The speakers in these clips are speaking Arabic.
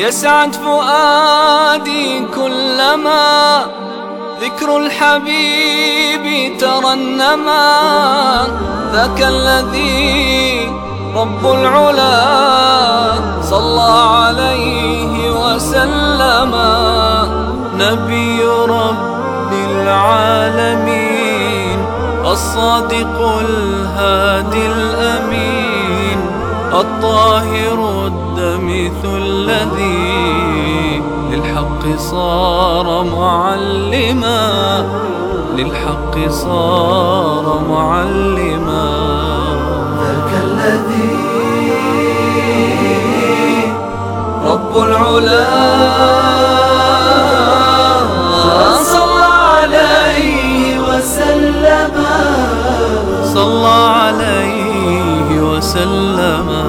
يسعد فؤادي كلما ذكر الحبيب ترنما. ذاك الذي رب العلا صلى عليه وسلم. نبي رب العالمين الصادق الهادي الأمين الطاهر الدمث الذي للحق صار معلما. للحق صار معلما. ذاك الذي رب العلا صلى عليه وسلم. صلى عليه وسلم.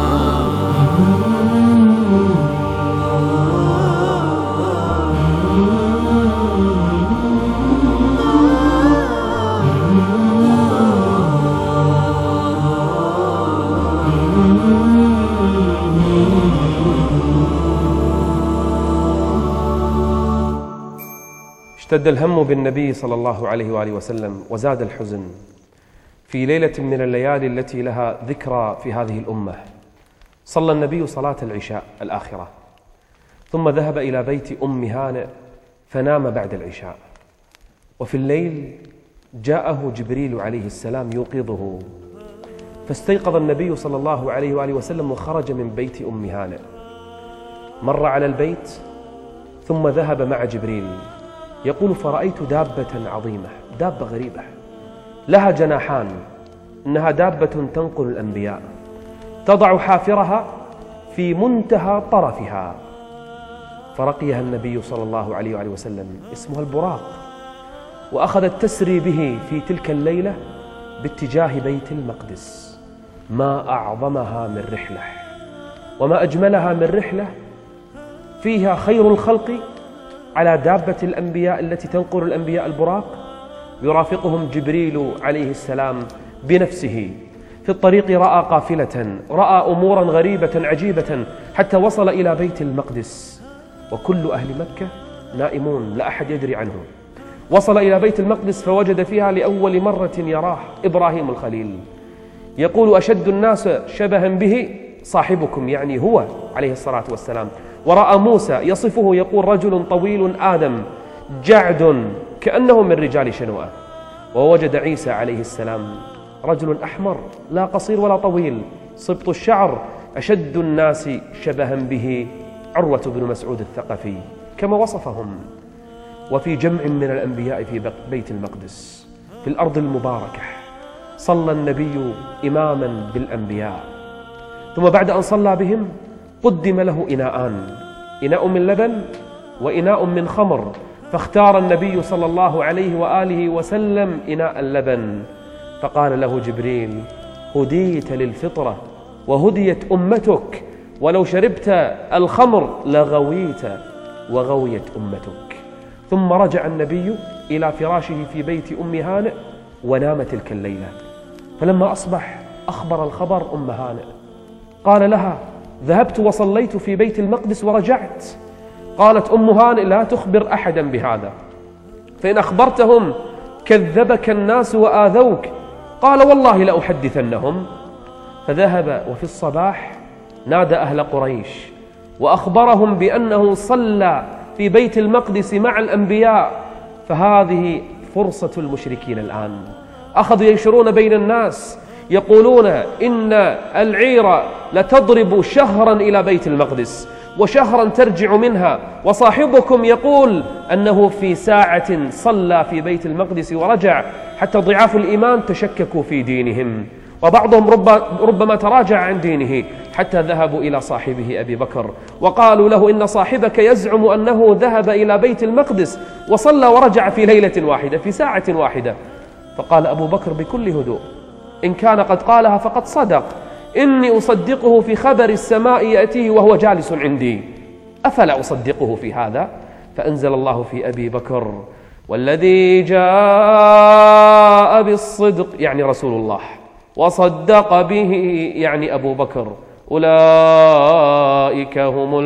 اشتد الهم بالنبي صلى الله عليه وآله وسلم وزاد الحزن في ليلة من الليالي التي لها ذكرى في هذه الأمة. صلى النبي صلاة العشاء الآخرة ثم ذهب إلى بيت أم هانئ فنام بعد العشاء. وفي الليل جاءه جبريل عليه السلام يوقظه، فاستيقظ النبي صلى الله عليه وآله وسلم وخرج من بيت أم هانئ. مر على البيت ثم ذهب مع جبريل. يقول فرأيت دابة عظيمة، دابة غريبة لها جناحان، إنها دابة تنقل الأنبياء، تضع حافرها في منتهى طرفها. فرقيها النبي صلى الله عليه وآله وسلم، اسمها البراق، وأخذت تسري به في تلك الليلة باتجاه بيت المقدس. ما أعظمها من رحلة وما أجملها من رحلة فيها خير الخلق على دابة الأنبياء التي تنقل الأنبياء البراق. يرافقهم جبريل عليه السلام بنفسه. في الطريق رأى قافلة، رأى أمورا غريبة عجيبة حتى وصل إلى بيت المقدس، وكل أهل مكة نائمون لا أحد يدري عنه. وصل إلى بيت المقدس فوجد فيها لأول مرة يراه إبراهيم الخليل. يقول أشد الناس شبها به صاحبكم، يعني هو عليه الصلاة والسلام. ورأى موسى يصفه يقول رجل طويل آدم جعد كأنه من رجال شنوءة. ووجد عيسى عليه السلام رجل أحمر لا قصير ولا طويل صبط الشعر. أشد الناس شبها به عروة بن مسعود الثقفي كما وصفهم. وفي جمع من الأنبياء في بيت المقدس في الأرض المباركة صلى النبي إماما بالأنبياء. ثم بعد أن صلى بهم قدم له إناءان، إناء من لبن وإناء من خمر، فاختار النبي صلى الله عليه وآله وسلم إناء اللبن. فقال له جبريل هديت للفطرة وهديت أمتك، ولو شربت الخمر لغويت وغويت أمتك. ثم رجع النبي إلى فراشه في بيت أم هانئ ونام تلك الليلة. فلما أصبح أخبر الخبر أم هانئ، قال لها ذهبت وصليت في بيت المقدس ورجعت. قالت أم هانئ لا تخبر أحدا بهذا، فإن أخبرتهم كذبك الناس وآذوك. قال والله لأحدثنهم. فذهب وفي الصباح نادى أهل قريش وأخبرهم بأنه صلى في بيت المقدس مع الأنبياء. فهذه فرصة المشركين الآن، أخذوا ينشرون بين الناس يقولون إن العير لتضرب شهرا إلى بيت المقدس وشهرا ترجع منها، وصاحبكم يقول أنه في ساعة صلى في بيت المقدس ورجع، حتى ضعاف الإيمان تشككوا في دينهم، وبعضهم ربما تراجع عن دينه حتى ذهبوا إلى صاحبه أبي بكر وقالوا له إن صاحبك يزعم أنه ذهب إلى بيت المقدس وصلى ورجع في ليلة واحدة في ساعة واحدة. فقال أبو بكر بكل هدوء إن كان قد قالها فقد صدق، إني أصدقه في خبر السماء يأتيه وهو جالس عندي، أفلا أصدقه في هذا؟ فأنزل الله في أبي بكر والذي جاء بالصدق يعني رسول الله وصدق به يعني أبو بكر أولئك هم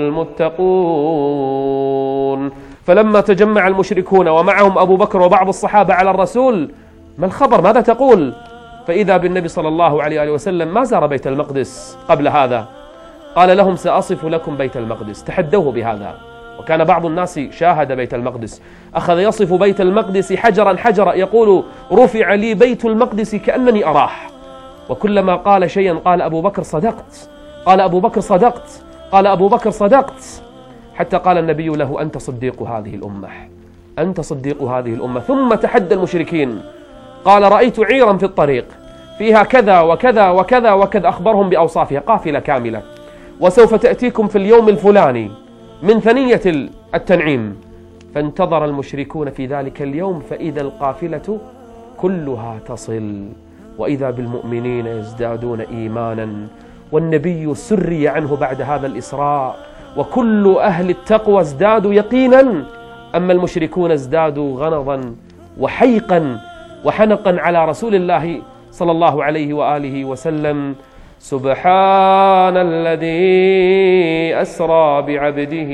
المتقون. فلما تجمع المشركون ومعهم أبو بكر وبعض الصحابة على الرسول: ما الخبر؟ ماذا تقول؟ فإذا بالنبي صلى الله عليه وآله وسلم ما زار بيت المقدس قبل هذا. قال لهم: سأصف لكم بيت المقدس. تحدوه بهذا، وكان بعض الناس شاهد بيت المقدس. أخذ يصف بيت المقدس حجرا حجرا، يقول: رفع لي بيت المقدس كأنني أراه. وكلما قال شيئا قال: أبو بكر صدقت، قال: أبو بكر صدقت، قال: أبو بكر صدقت، حتى قال النبي له: أنت صديق هذه الأمة، أنت صديق هذه الأمة. ثم تحدى المشركين، قال: رأيت عيرا في الطريق فيها كذا وكذا وكذا وكذا، أخبرهم بأوصافها، قافلة كاملة، وسوف تأتيكم في اليوم الفلاني من ثنية التنعيم. فانتظر المشركون في ذلك اليوم، فإذا القافلة كلها تصل، وإذا بالمؤمنين يزدادون إيمانا، والنبي سري عنه بعد هذا الإسراء، وكل أهل التقوى ازدادوا يقينا، أما المشركون ازدادوا غنظا وحيقا وحنقا على رسول الله صلى الله عليه وآله وسلم. سبحان الذي أسرى بعبده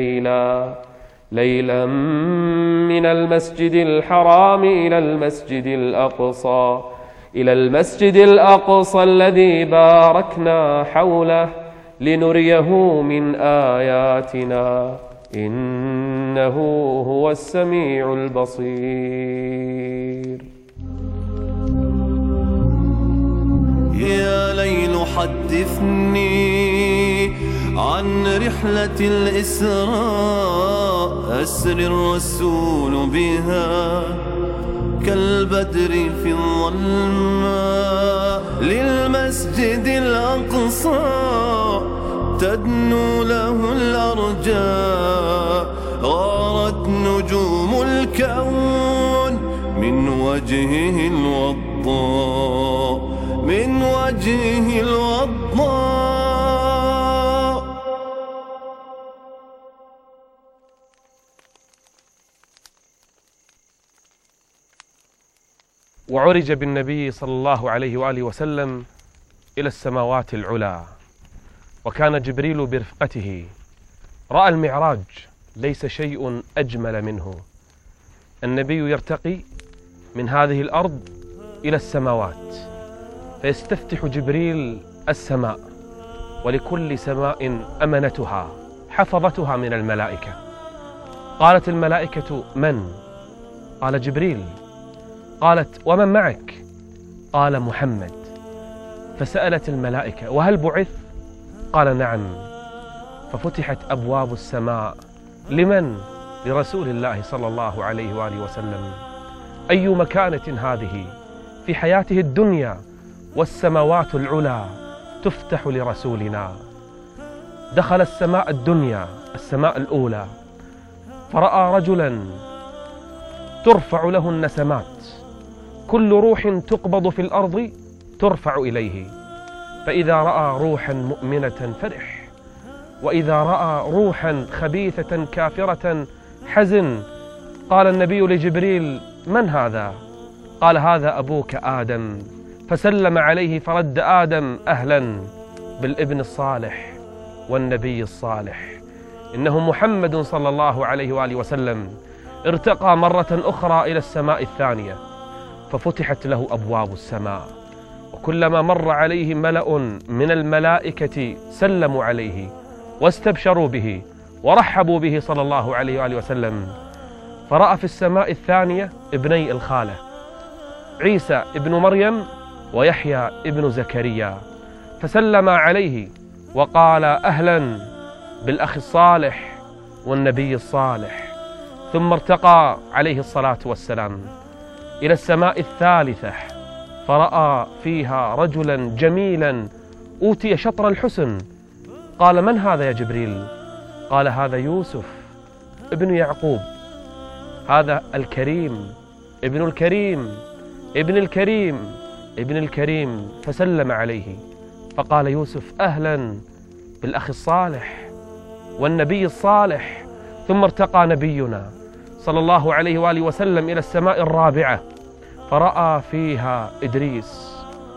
ليلا من المسجد الحرام إلى المسجد الأقصى الذي باركنا حوله لنريه من آياتنا إنه هو السميع البصير. يا ليل حدثني عن رحلة الإسراء، أسري الرسول بها كالبدر في الظلماء للمسجد الأقصى، تدنو له الأرجاء، غارت نجوم الكون من وجهه الوضاء، من وجهه الوضاء. وعرج بالنبي صلى الله عليه وآله وسلم إلى السماوات العلى، وكان جبريل برفقته. رأى المعراج، ليس شيء أجمل منه. النبي يرتقي من هذه الأرض إلى السماوات، فيستفتح جبريل السماء، ولكل سماء أمنتها حفظتها من الملائكة. قالت الملائكة: من؟ قال: جبريل. قالت: ومن معك؟ قال: محمد. فسألت الملائكة: وهل بعث؟ قال: نعم. ففتحت أبواب السماء. لمن؟ لرسول الله صلى الله عليه وآله وسلم. أي مكانة هذه في حياته الدنيا، والسماوات العلى تفتح لرسولنا. دخل السماء الدنيا، السماء الأولى، فرأى رجلا ترفع له النسمات، كل روح تقبض في الأرض ترفع إليه، فإذا رأى روحا مؤمنة فرح، وإذا رأى روحا خبيثة كافرة حزن. قال النبي لجبريل: من هذا؟ قال: هذا أبوك آدم. فسلم عليه فرد آدم: أهلا بالابن الصالح والنبي الصالح. إنه محمد صلى الله عليه وآله وسلم. ارتقى مرة أخرى إلى السماء الثانية، ففتحت له أبواب السماء، وكلما مر عليه ملأ من الملائكة سلموا عليه واستبشروا به ورحبوا به صلى الله عليه وآله وسلم. فرأى في السماء الثانية ابني الخالة، عيسى ابن مريم ويحيى ابن زكريا، فسلم عليه وقال: أهلا بالأخ الصالح والنبي الصالح. ثم ارتقى عليه الصلاة والسلام إلى السماء الثالثة، فرأى فيها رجلا جميلا أوتي شطر الحسن. قال: من هذا يا جبريل؟ قال: هذا يوسف ابن يعقوب، هذا الكريم ابن الكريم ابن الكريم ابن الكريم. فسلم عليه فقال يوسف: أهلا بالأخ الصالح والنبي الصالح. ثم ارتقى نبينا صلى الله عليه وآله وسلم إلى السماء الرابعة، فرأى فيها إدريس،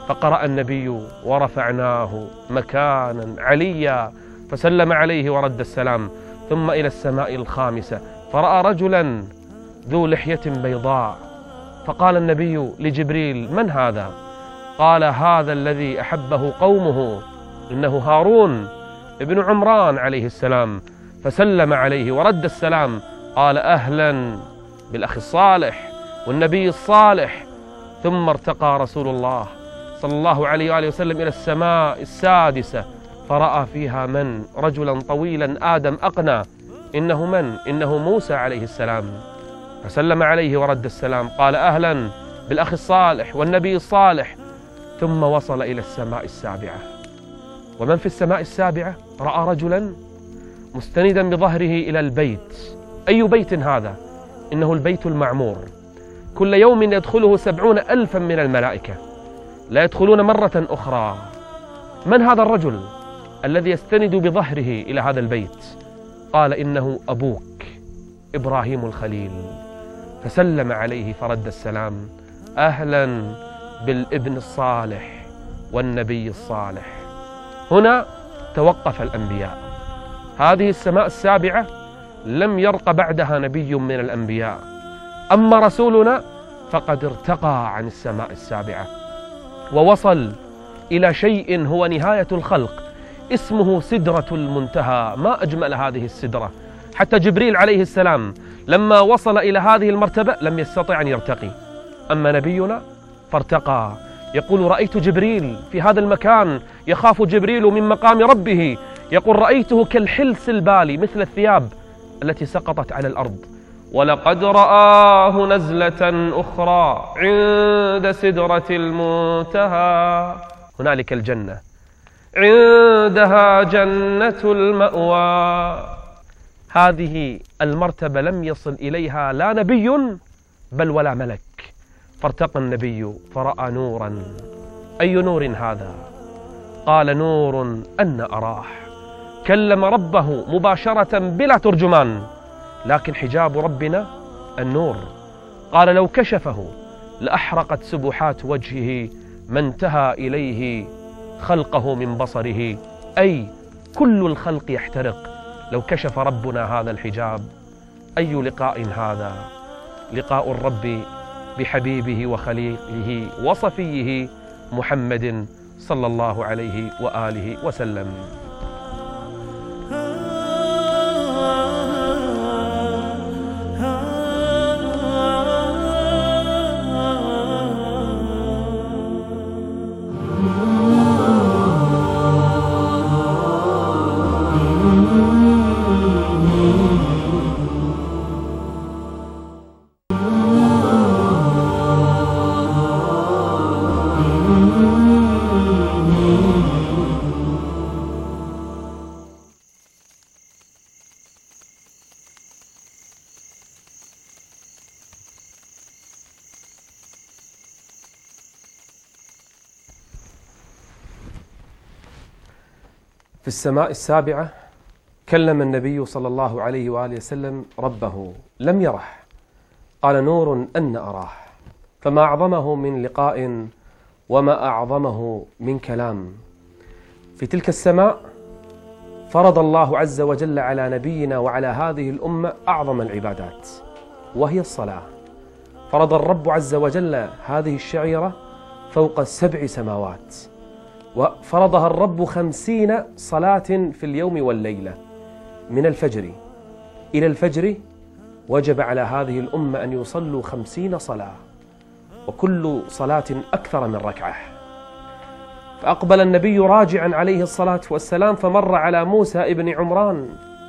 فقرأ النبي ورفعناه مكانا عليا، فسلم عليه ورد السلام. ثم إلى السماء الخامسة فرأى رجلا ذو لحية بيضاء، فقال النبي لجبريل: من هذا؟ قال: هذا الذي أحبه قومه، إنه هارون ابن عمران عليه السلام. فسلم عليه ورد السلام. قال: أهلا بالأخ الصالح والنبي الصالح. ثم ارتقى رسول الله صلى الله عليه وآله وسلم إلى السماء السادسة، فرأى فيها من؟ رجلا طويلا آدم أقنى. إنه من؟ إنه موسى عليه السلام. فسلم عليه ورد السلام. قال: أهلا بالأخ الصالح والنبي الصالح. ثم وصل إلى السماء السابعة. ومن في السماء السابعة؟ رأى رجلا مستندا بظهره إلى البيت. أي بيت هذا؟ إنه البيت المعمور. كل يوم يدخله 70,000 من الملائكة، لا يدخلون مرة أخرى. من هذا الرجل الذي يستند بظهره إلى هذا البيت؟ قال: إنه أبوك إبراهيم الخليل. فسلم عليه فرد السلام. أهلا بالابن الصالح والنبي الصالح. هنا توقف الأنبياء. هذه السماء السابعة لم يرق بعدها نبي من الأنبياء. أما رسولنا فقد ارتقى عن السماء السابعة ووصل إلى شيء هو نهاية الخلق، اسمه سدرة المنتهى. ما أجمل هذه السدرة! حتى جبريل عليه السلام لما وصل إلى هذه المرتبة لم يستطع أن يرتقي، أما نبينا فارتقى. يقول: رأيت جبريل في هذا المكان، يخاف جبريل من مقام ربه. يقول: رأيته كالحلس البالي، مثل الثياب التي سقطت على الأرض. ولقد رآه نزلة أخرى عند سدرة المنتهى، هنالك الجنة، عندها جنة المأوى. هذه المرتبة لم يصل إليها لا نبي بل ولا ملك. فارتقى النبي فرأى نورا. أي نور هذا؟ قال: نور أن أراه. كلم ربه مباشرة بلا ترجمان، لكن حجاب ربنا النور. قال: لو كشفه لأحرقت سبحات وجهه ما انتهى إليه خلقه من بصره، أي كل الخلق يحترق لو كشف ربنا هذا الحجاب. أي لقاء هذا؟ لقاء الرب بحبيبه وخليله وصفيه محمد صلى الله عليه وآله وسلم. في السماء السابعة كلم النبي صلى الله عليه وآله وسلم ربه، لم يره. قال: نور أن أراه. فما أعظمه من لقاء وما أعظمه من كلام. في تلك السماء فرض الله عز وجل على نبينا وعلى هذه الأمة أعظم العبادات، وهي الصلاة. فرض الرب عز وجل هذه الشعيرة فوق 7 سماوات، وفرضها الرب 50 صلاة في اليوم والليلة. من الفجر إلى الفجر وجب على هذه الأمة أن يصلوا 50 صلاة، وكل صلاة أكثر من ركعة. فأقبل النبي راجعا عليه الصلاة والسلام، فمر على موسى ابن عمران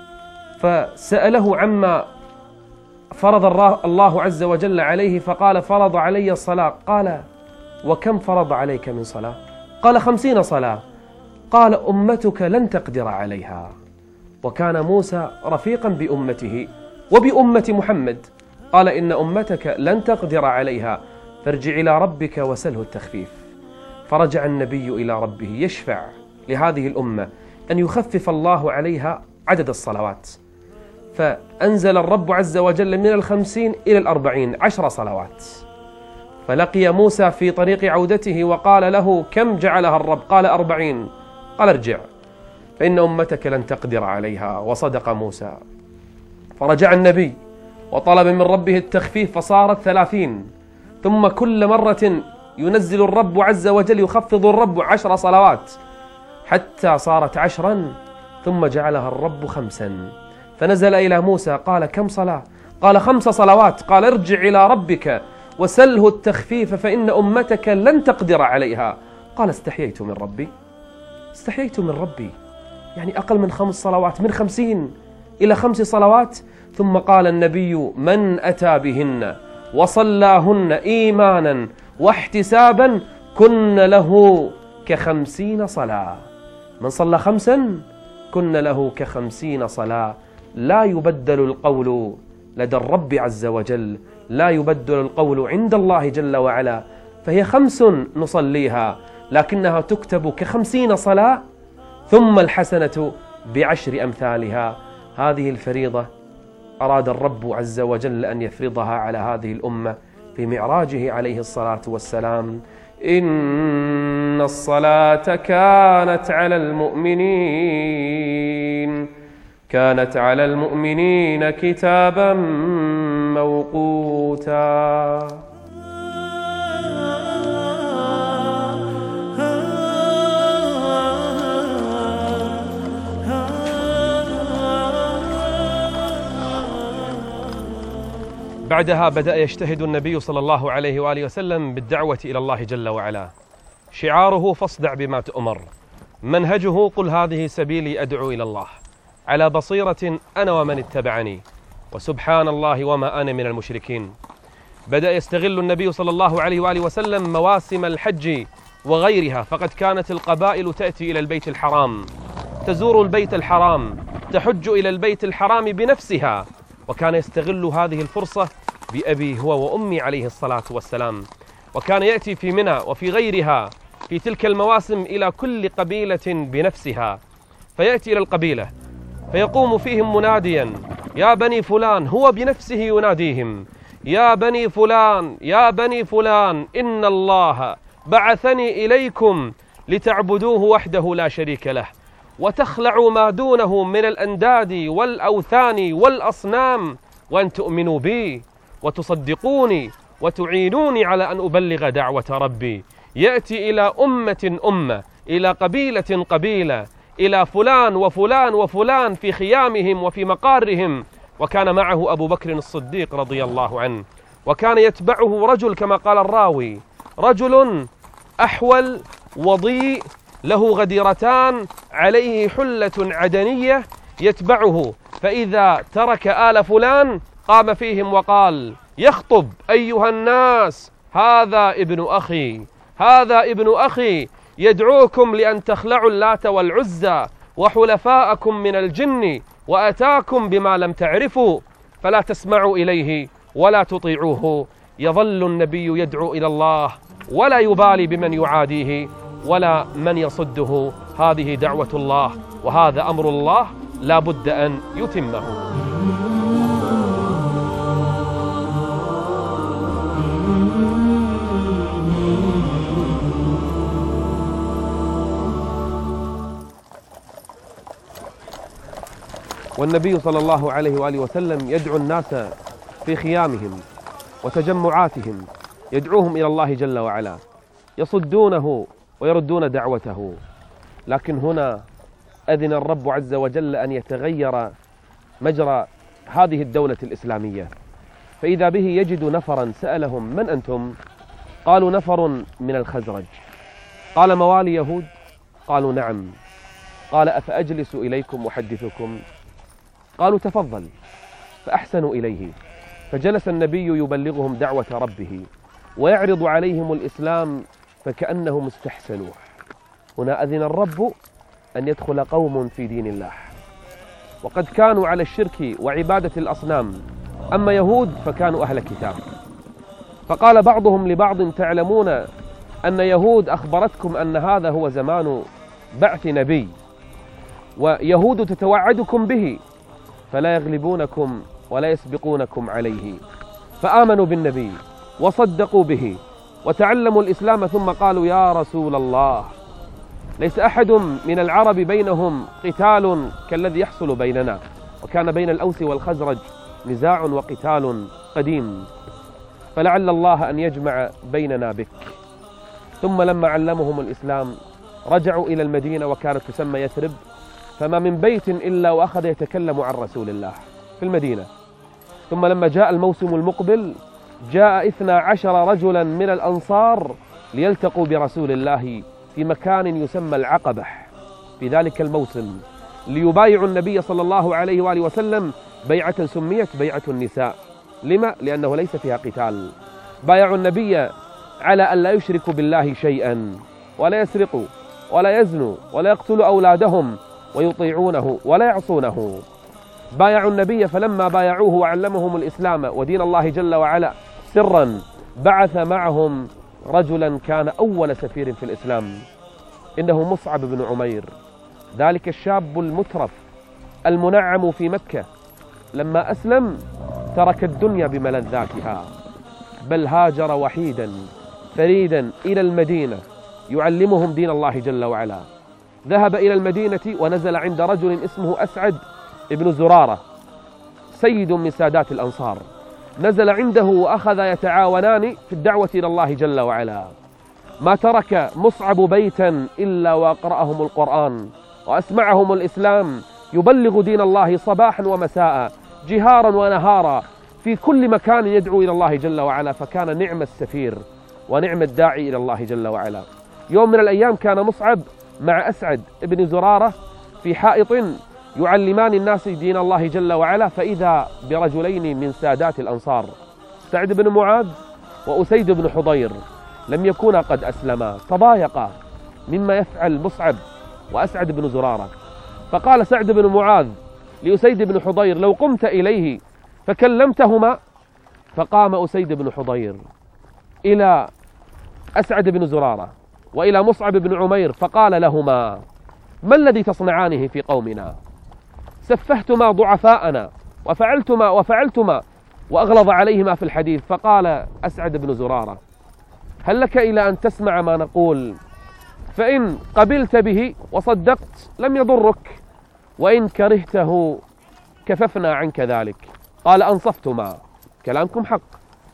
فسأله عما فرض الله عز وجل عليه، فقال: فرض علي الصلاة. قال: وكم فرض عليك من صلاة؟ قال: 50 صلاة. قال: أمتك لن تقدر عليها. وكان موسى رفيقا بأمته وبأمة محمد. قال: إن أمتك لن تقدر عليها، فارجع إلى ربك وسله التخفيف. فرجع النبي إلى ربه يشفع لهذه الأمة أن يخفف الله عليها عدد الصلوات، فأنزل الرب عز وجل من 50 إلى 40 10 صلوات. فلقي موسى في طريق عودته وقال له: كم جعلها الرب؟ قال: 40. قال: ارجع فإن أمتك لن تقدر عليها. وصدق موسى. فرجع النبي وطلب من ربه التخفيف فصارت 30. ثم كل مرة ينزل الرب عز وجل، يخفض الرب 10 صلوات حتى صارت 10. ثم جعلها الرب 5. فنزل إلى موسى قال: كم صلاة؟ قال: 5 صلوات. قال: ارجع إلى ربك وسله التخفيف فإن أمتك لن تقدر عليها. قال: استحييت من ربي، استحييت من ربي. يعني أقل من 5 صلوات، من 50 إلى 5 صلوات. ثم قال النبي: من أتى بهن وصلاهن إيمانا واحتسابا كن له ك50 صلاة. من صلى 5 كن له ك50 صلاة. لا يبدل القول لدى الرب عز وجل، لا يبدل القول عند الله جل وعلا. فهي 5 نصليها لكنها تكتب ك50 صلاة، ثم الحسنة ب10 أمثالها. هذه الفريضة أراد الرب عز وجل أن يفرضها على هذه الأمة في معراجه عليه الصلاة والسلام. إن الصلاة كانت على المؤمنين كتابا موقوتا. بعدها بدأ يجتهد النبي صلى الله عليه وآله وسلم بالدعوة إلى الله جل وعلا. شعاره: فاصدع بما تؤمر. منهجه: قل هذه سبيلي أدعو إلى الله على بصيرة أنا ومن اتبعني وسبحان الله وما أنا من المشركين. بدأ يستغل النبي صلى الله عليه وآله وسلم مواسم الحج وغيرها، فقد كانت القبائل تأتي إلى البيت الحرام، تزور البيت الحرام، تحج إلى البيت الحرام بنفسها، وكان يستغل هذه الفرصة بأبي هو وأمي عليه الصلاة والسلام. وكان يأتي في منى وفي غيرها في تلك المواسم إلى كل قبيلة بنفسها، فيأتي إلى القبيلة فيقوم فيهم مناديا: يا بني فلان. هو بنفسه يناديهم: يا بني فلان، يا بني فلان، إن الله بعثني إليكم لتعبدوه وحده لا شريك له وتخلعوا ما دونه من الأنداد والأوثان والأصنام، وأن تؤمنوا بي وتصدقوني وتعينوني على أن أبلغ دعوة ربي. يأتي إلى أمة إلى قبيلة قبيلة، إلى فلان وفلان وفلان في خيامهم وفي مقارهم. وكان معه أبو بكر الصديق رضي الله عنه، وكان يتبعه رجل كما قال الراوي: رجل أحول وضيء له غديرتان عليه حلة عدنية يتبعه، فإذا ترك آل فلان قام فيهم وقال يخطب: أيها الناس، هذا ابن أخي، هذا ابن أخي يدعوكم لأن تخلعوا اللات والعزى وحلفاءكم من الجن، وأتاكم بما لم تعرفوا، فلا تسمعوا إليه ولا تطيعوه. يظل النبي يدعو إلى الله ولا يبالي بمن يعاديه ولا من يصده. هذه دعوة الله، وهذا أمر الله لا بد أن يتمه. والنبي صلى الله عليه وآله وسلم يدعو الناس في خيامهم وتجمعاتهم، يدعوهم إلى الله جل وعلا، يصدونه ويردون دعوته. لكن هنا أذن الرب عز وجل أن يتغير مجرى هذه الدولة الإسلامية، فإذا به يجد نفرا سألهم: من أنتم؟ قالوا: نفر من الخزرج. قال: موالي يهود؟ قالوا: نعم. قال: أفأجلس إليكم أحدثكم؟ قالوا: تفضل. فأحسنوا إليه، فجلس النبي يبلغهم دعوة ربه ويعرض عليهم الإسلام فكأنهم استحسنوه. هنا أذن الرب أن يدخل قوم في دين الله، وقد كانوا على الشرك وعبادة الأصنام، أما يهود فكانوا أهل كتاب. فقال بعضهم لبعض: تعلمون أن يهود أخبرتكم أن هذا هو زمان بعث نبي، ويهود تتوعدكم به، فلا يغلبونكم ولا يسبقونكم عليه. فآمنوا بالنبي وصدقوا به وتعلموا الإسلام ثم قالوا يا رسول الله ليس أحد من العرب بينهم قتال كالذي يحصل بيننا، وكان بين الأوس والخزرج نزاع وقتال قديم، فلعل الله أن يجمع بيننا بك. ثم لما علمهم الإسلام رجعوا إلى المدينة وكانت تسمى يثرب، فما من بيت إلا وأخذ يتكلم عن رسول الله في المدينة. ثم لما جاء الموسم المقبل جاء 12 رجلا من الأنصار ليلتقوا برسول الله في مكان يسمى العقبة في ذلك الموسم، ليبايعوا النبي صلى الله عليه وآله وسلم بيعة سميت بيعة النساء. لما؟ لأنه ليس فيها قتال. بايعوا النبي على أن لا يشركوا بالله شيئا، ولا يسرقوا ولا يزنوا ولا يقتلوا أولادهم، ويطيعونه ولا يعصونه. بايعوا النبي، فلما بايعوه وعلمهم الإسلام ودين الله جل وعلا سرا بعث معهم رجلا كان أول سفير في الإسلام، إنه مصعب بن عمير، ذلك الشاب المترف المنعم في مكة. لما أسلم ترك الدنيا بملذاتها، بل هاجر وحيدا فريدا إلى المدينة يعلمهم دين الله جل وعلا. ذهب إلى المدينة ونزل عند رجل اسمه أسعد بن زرارة، سيد من سادات الأنصار. نزل عنده وأخذ يتعاونان في الدعوة إلى الله جل وعلا. ما ترك مصعب بيتا إلا وأقرأهم القرآن وأسمعهم الإسلام، يبلغ دين الله صباحا ومساء، جهارا ونهارا، في كل مكان يدعو إلى الله جل وعلا. فكان نعم السفير ونعم الداعي إلى الله جل وعلا. يوم من الأيام كان مصعب مع أسعد بن زرارة في حائط يعلمان الناس دين الله جل وعلا، فإذا برجلين من سادات الأنصار، سعد بن معاذ وأسيد بن حضير، لم يكونا قد أسلما، تضايقا مما يفعل مصعب وأسعد بن زرارة. فقال سعد بن معاذ لأسيد بن حضير لو قمت إليه فكلمتهما. فقام أسيد بن حضير إلى أسعد بن زرارة وإلى مصعب بن عمير فقال لهما ما الذي تصنعانه في قومنا؟ سفهتما ضعفاءنا وفعلتما، وأغلظ عليهما في الحديث. فقال أسعد بن زرارة هل لك إلى أن تسمع ما نقول؟ فإن قبلت به وصدقت لم يضرك، وإن كرهته كففنا عنك ذلك. قال أنصفتما، كلامكم حق.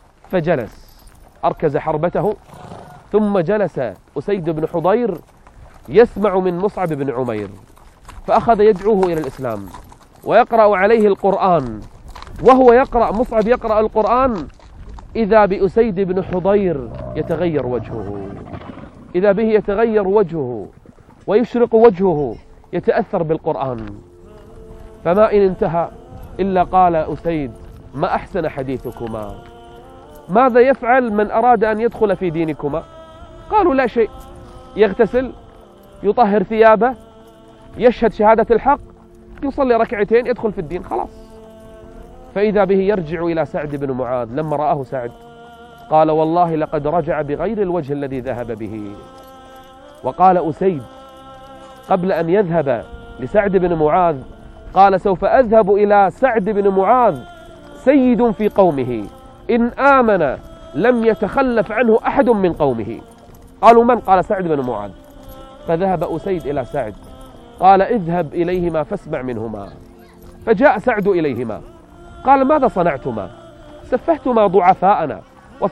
فجلس أركز حربته، ثم جلس أسيد بن حضير يسمع من مصعب بن عمير، فأخذ يدعوه إلى الإسلام ويقرأ عليه القرآن. وهو يقرأ، مصعب يقرأ القرآن، إذا بأسيد بن حضير يتغير وجهه، إذا به يتغير وجهه ويشرق وجهه، يتأثر بالقرآن. فما إن انتهى إلا قال أسيد ما أحسن حديثكما، ماذا يفعل من أراد أن يدخل في دينكما؟ قالوا لا شيء، يغتسل، يطهر ثيابه، يشهد شهادة الحق، يصلي ركعتين، يدخل في الدين، خلاص. فإذا به يرجع إلى سعد بن معاذ. لما رآه سعد قال والله لقد رجع بغير الوجه الذي ذهب به. وقال أسيد قبل أن يذهب لسعد بن معاذ قال سوف أذهب إلى سعد بن معاذ سيد في قومه، إن آمن لم يتخلف عنه أحد من قومه. قالوا من؟ قال سعد بن معاذ. فذهب أسيد إلى سعد قال اذهب إليهما فاسمع منهما. فجاء سعد إليهما قال ماذا صنعتما؟ سفهتما ضعفاءنا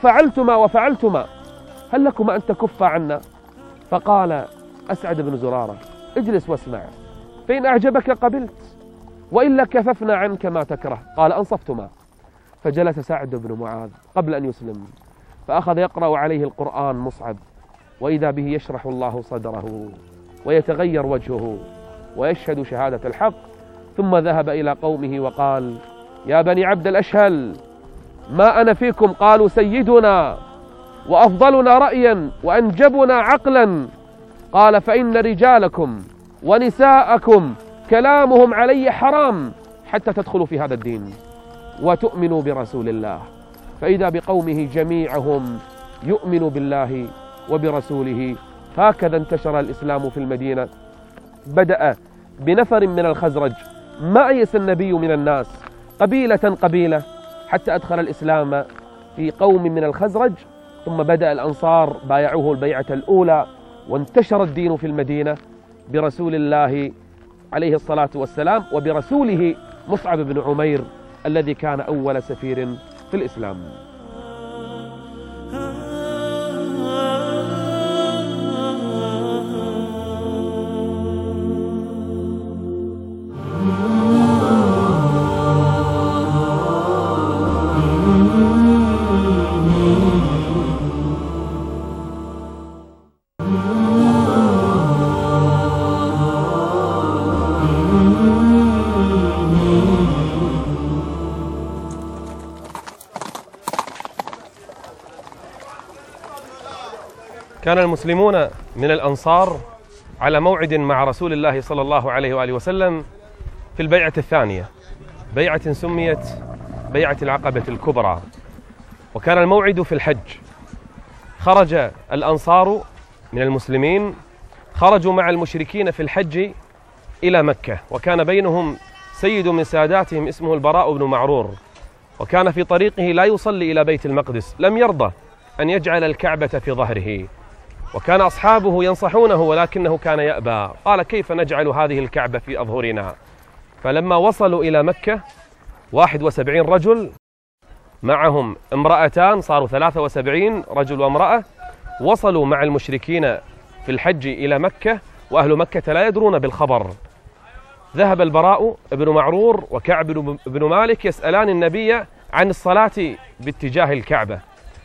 وفعلتما، هل لكما أن تكف عنا؟ فقال أسعد بن زرارة اجلس واسمع، فإن أعجبك قبلت، وإلا كففنا عنك ما تكره. قال أنصفتما. فجلس سعد بن معاذ قبل أن يسلم، فأخذ يقرأ عليه القرآن مصعب، وإذا به يشرح الله صدره ويتغير وجهه ويشهد شهادة الحق. ثم ذهب إلى قومه وقال يا بني عبد الأشهل ما أنا فيكم. قالوا سيدنا وأفضلنا رأيا وأنجبنا عقلا. قال فإن رجالكم ونساءكم كلامهم علي حرام حتى تدخلوا في هذا الدين وتؤمنوا برسول الله. فإذا بقومه جميعهم يؤمن بالله وبرسوله. هكذا انتشر الإسلام في المدينة. بدأ بنفر من الخزرج، ما أيس النبي من الناس قبيلة قبيلة، حتى أدخل الإسلام في قوم من الخزرج ثم بدأ الأنصار بايعوه البيعة الأولى، وانتشر الدين في المدينة برسول الله عليه الصلاة والسلام وبرسوله مصعب بن عمير الذي كان أول سفير في الإسلام. كان المسلمون من الأنصار على موعد مع رسول الله صلى الله عليه وآله وسلم في البيعة الثانية، بيعة سميت بيعة العقبة الكبرى، وكان الموعد في الحج. خرج الأنصار من المسلمين، خرجوا مع المشركين في الحج إلى مكة، وكان بينهم سيد من ساداتهم اسمه البراء بن معرور، وكان في طريقه لا يصلي إلى بيت المقدس، لم يرضى أن يجعل الكعبة في ظهره، وكان أصحابه ينصحونه ولكنه كان يأبى. قال: كيف نجعل هذه الكعبة في أظهرنا؟ فلما وصلوا إلى مكة 71 رجل معهم امرأتان، صاروا 73 رجل وامرأة، وصلوا مع المشركين في الحج إلى مكة، وأهل مكة لا يدرون بالخبر. ذهب البراء بن معرور وكعب بن مالك يسألان النبي عن الصلاة باتجاه الكعبة.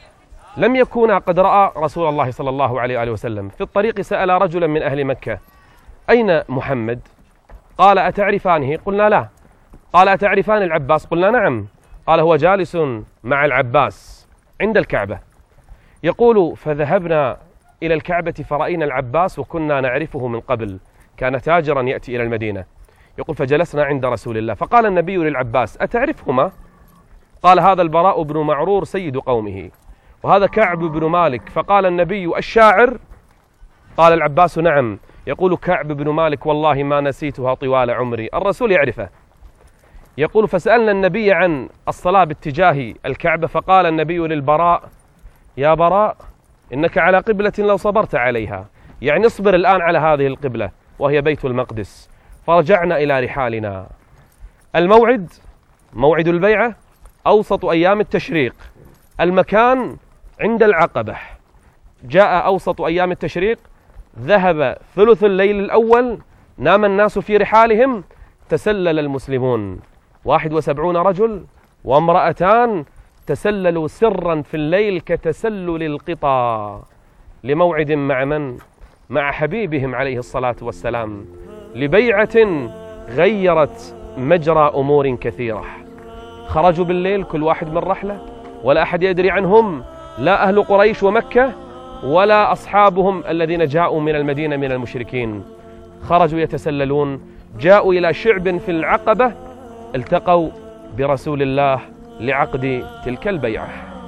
لم يكونا قد رأى رسول الله صلى الله عليه وآله وسلم. في الطريق سأل رجلا من أهل مكة: أين محمد؟ قال: أتعرفانه؟ قلنا: لا. قال: أتعرفان العباس؟ قلنا: نعم. قال: هو جالس مع العباس عند الكعبة. يقول: فذهبنا إلى الكعبة فرأينا العباس وكنا نعرفه من قبل، كان تاجرا يأتي إلى المدينة. يقول: فجلسنا عند رسول الله فقال النبي للعباس: أتعرفهما؟ قال: هذا البراء بن معرور سيد قومه، وهذا كعب بن مالك. فقال النبي: الشاعر؟ قال العباس: نعم. يقول كعب بن مالك: والله ما نسيتها طوال عمري. الرسول يعرفه. يقول: فسألنا النبي عن الصلاة باتجاه الكعبة، فقال النبي للبراء: يا براء، إنك على قبلة لو صبرت عليها، يعني اصبر الآن على هذه القبلة وهي بيت المقدس. فرجعنا إلى رحالنا. الموعد موعد البيعة أوسط أيام التشريق، المكان عند العقبة. جاء أوسط أيام التشريق، ذهب ثلث الليل الأول، نام الناس في رحالهم، تسلل المسلمون 71 رجل وامرأتان، تسللوا سرا في الليل كتسلل القطى لموعد مع من؟ مع حبيبهم عليه الصلاة والسلام، لبيعة غيرت مجرى أمور كثيرة. خرجوا بالليل كل واحد من رحلة، ولا أحد يدري عنهم، لا أهل قريش ومكة ولا أصحابهم الذين جاءوا من المدينة من المشركين. خرجوا يتسللون، جاءوا إلى شعب في العقبة، التقوا برسول الله لعقد تلك البيعة.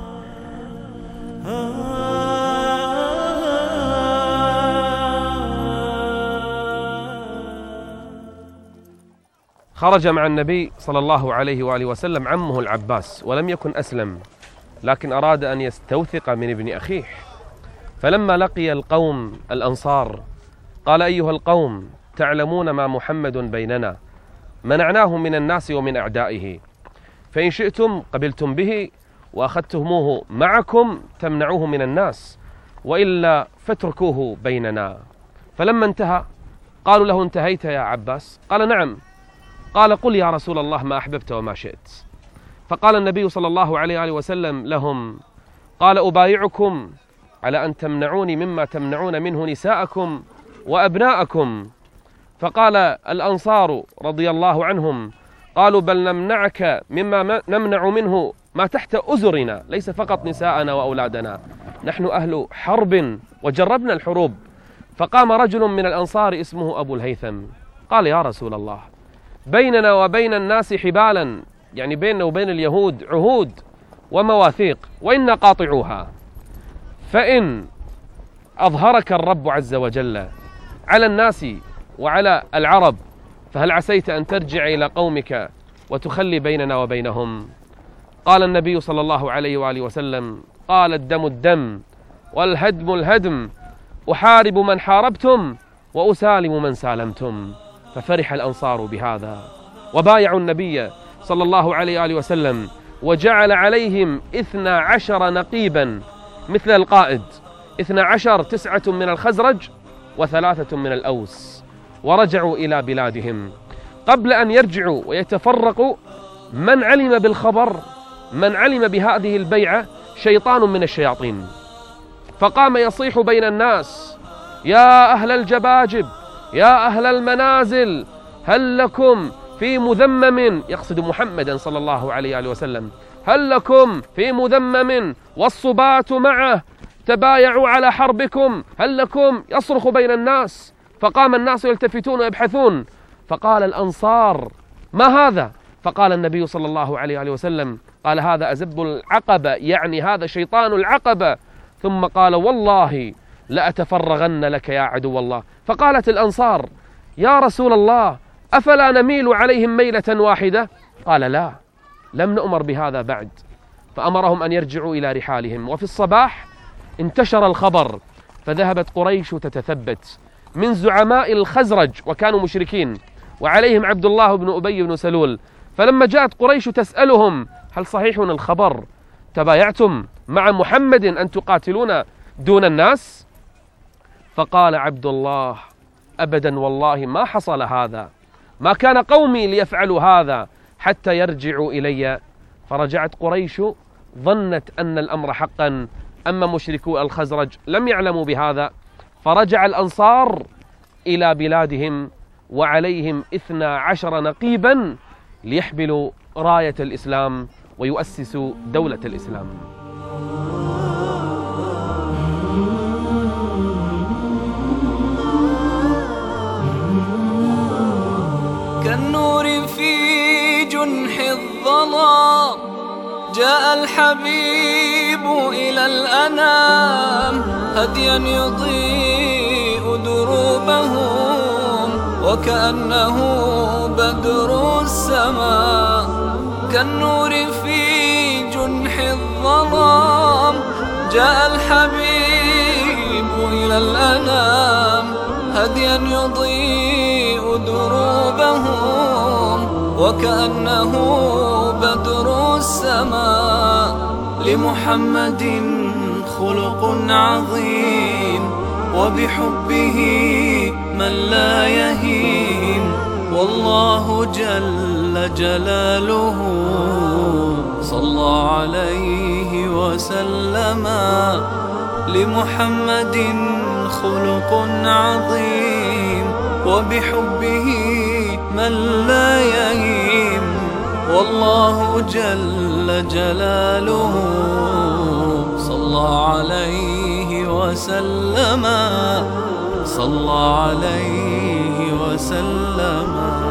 خرج مع النبي صلى الله عليه وآله وسلم عمه العباس، ولم يكن أسلم، لكن أراد أن يستوثق من ابن أخيه. فلما لقي القوم الأنصار قال: أيها القوم، تعلمون ما محمد بيننا، منعناه من الناس ومن أعدائه، فإن شئتم قبلتم به وأخذتموه معكم تمنعوه من الناس، وإلا فاتركوه بيننا. فلما انتهى قالوا له: انتهيت يا عباس؟ قال: نعم. قال: قل يا رسول الله ما أحببت وما شئت. فقال النبي صلى الله عليه وآله وسلم لهم: قال: أبايعكم على أن تمنعوني مما تمنعون منه نساءكم وأبناءكم. فقال الأنصار رضي الله عنهم: قالوا: بل نمنعك مما نمنع منه ما تحت أزرنا، ليس فقط نساءنا وأولادنا، نحن أهل حرب وجربنا الحروب. فقام رجل من الأنصار اسمه أبو الهيثم قال: يا رسول الله، بيننا وبين الناس حبالا، يعني بيننا وبين اليهود عهود ومواثيق، وإنا قاطعوها، فإن أظهرك الرب عز وجل على الناس وعلى العرب فهل عسيت أن ترجع إلى قومك وتخلي بيننا وبينهم؟ قال النبي صلى الله عليه وآله وسلم: قال الدم الدم والهدم الهدم، أحارب من حاربتم وأسالم من سالمتم. ففرح الأنصار بهذا وبايعوا النبي صلى الله عليه وآله وسلم، وجعل عليهم 12 نقيبا مثل القائد، 12 9 من الخزرج و3 من الأوس، ورجعوا إلى بلادهم. قبل أن يرجعوا ويتفرقوا، من علم بالخبر، من علم بهذه البيعة شيطان من الشياطين، فقام يصيح بين الناس: يا أهل الجباجب، يا أهل المنازل، هل لكم في مذمم، يقصد محمدا صلى الله عليه وآله وسلم، هل لكم في مذمم والصبات معه تبايعوا على حربكم، هل لكم، يصرخ بين الناس. فقام الناس يلتفتون ويبحثون، فقال الأنصار: ما هذا؟ فقال النبي صلى الله عليه وآله وسلم: قال هذا أزب العقبة، يعني هذا شيطان العقبة. ثم قال: والله لأتفرغن لك يا عدو الله. فقالت الأنصار: يا رسول الله، أفلا نميل عليهم ميلة واحدة؟ قال: لا، لم نؤمر بهذا بعد. فأمرهم أن يرجعوا إلى رحالهم. وفي الصباح انتشر الخبر، فذهبت قريش تتثبت من زعماء الخزرج، وكانوا مشركين، وعليهم عبد الله بن أبي بن سلول. فلما جاءت قريش تسألهم: هل صحيح الخبر؟ تبايعتم مع محمد أن تقاتلون دون الناس؟ فقال عبد الله: أبدا والله ما حصل هذا، ما كان قومي ليفعلوا هذا حتى يرجعوا إلي. فرجعت قريش، ظنت أن الأمر حقا، أما مشركو الخزرج لم يعلموا بهذا. فرجع الأنصار إلى بلادهم وعليهم 12 نقيبا ليحملوا راية الإسلام ويؤسسوا دولة الإسلام. كالنور في جنح الظلام جاء الحبيب إلى الأنام، هديا يضيء دروبهم وكأنه بدر السماء. كالنور في جنح الظلام جاء الحبيب إلى الأنام، هديا يضيء دروبهم وكأنه بدر السماء. لمحمد خلق عظيم وبحبه من لا يهين، والله جل جلاله صلى عليه وسلم. لمحمد خلق عظيم وبحبه من لا يهين، والله جل جلاله صلى عليه وسلم، صلى عليه وسلم.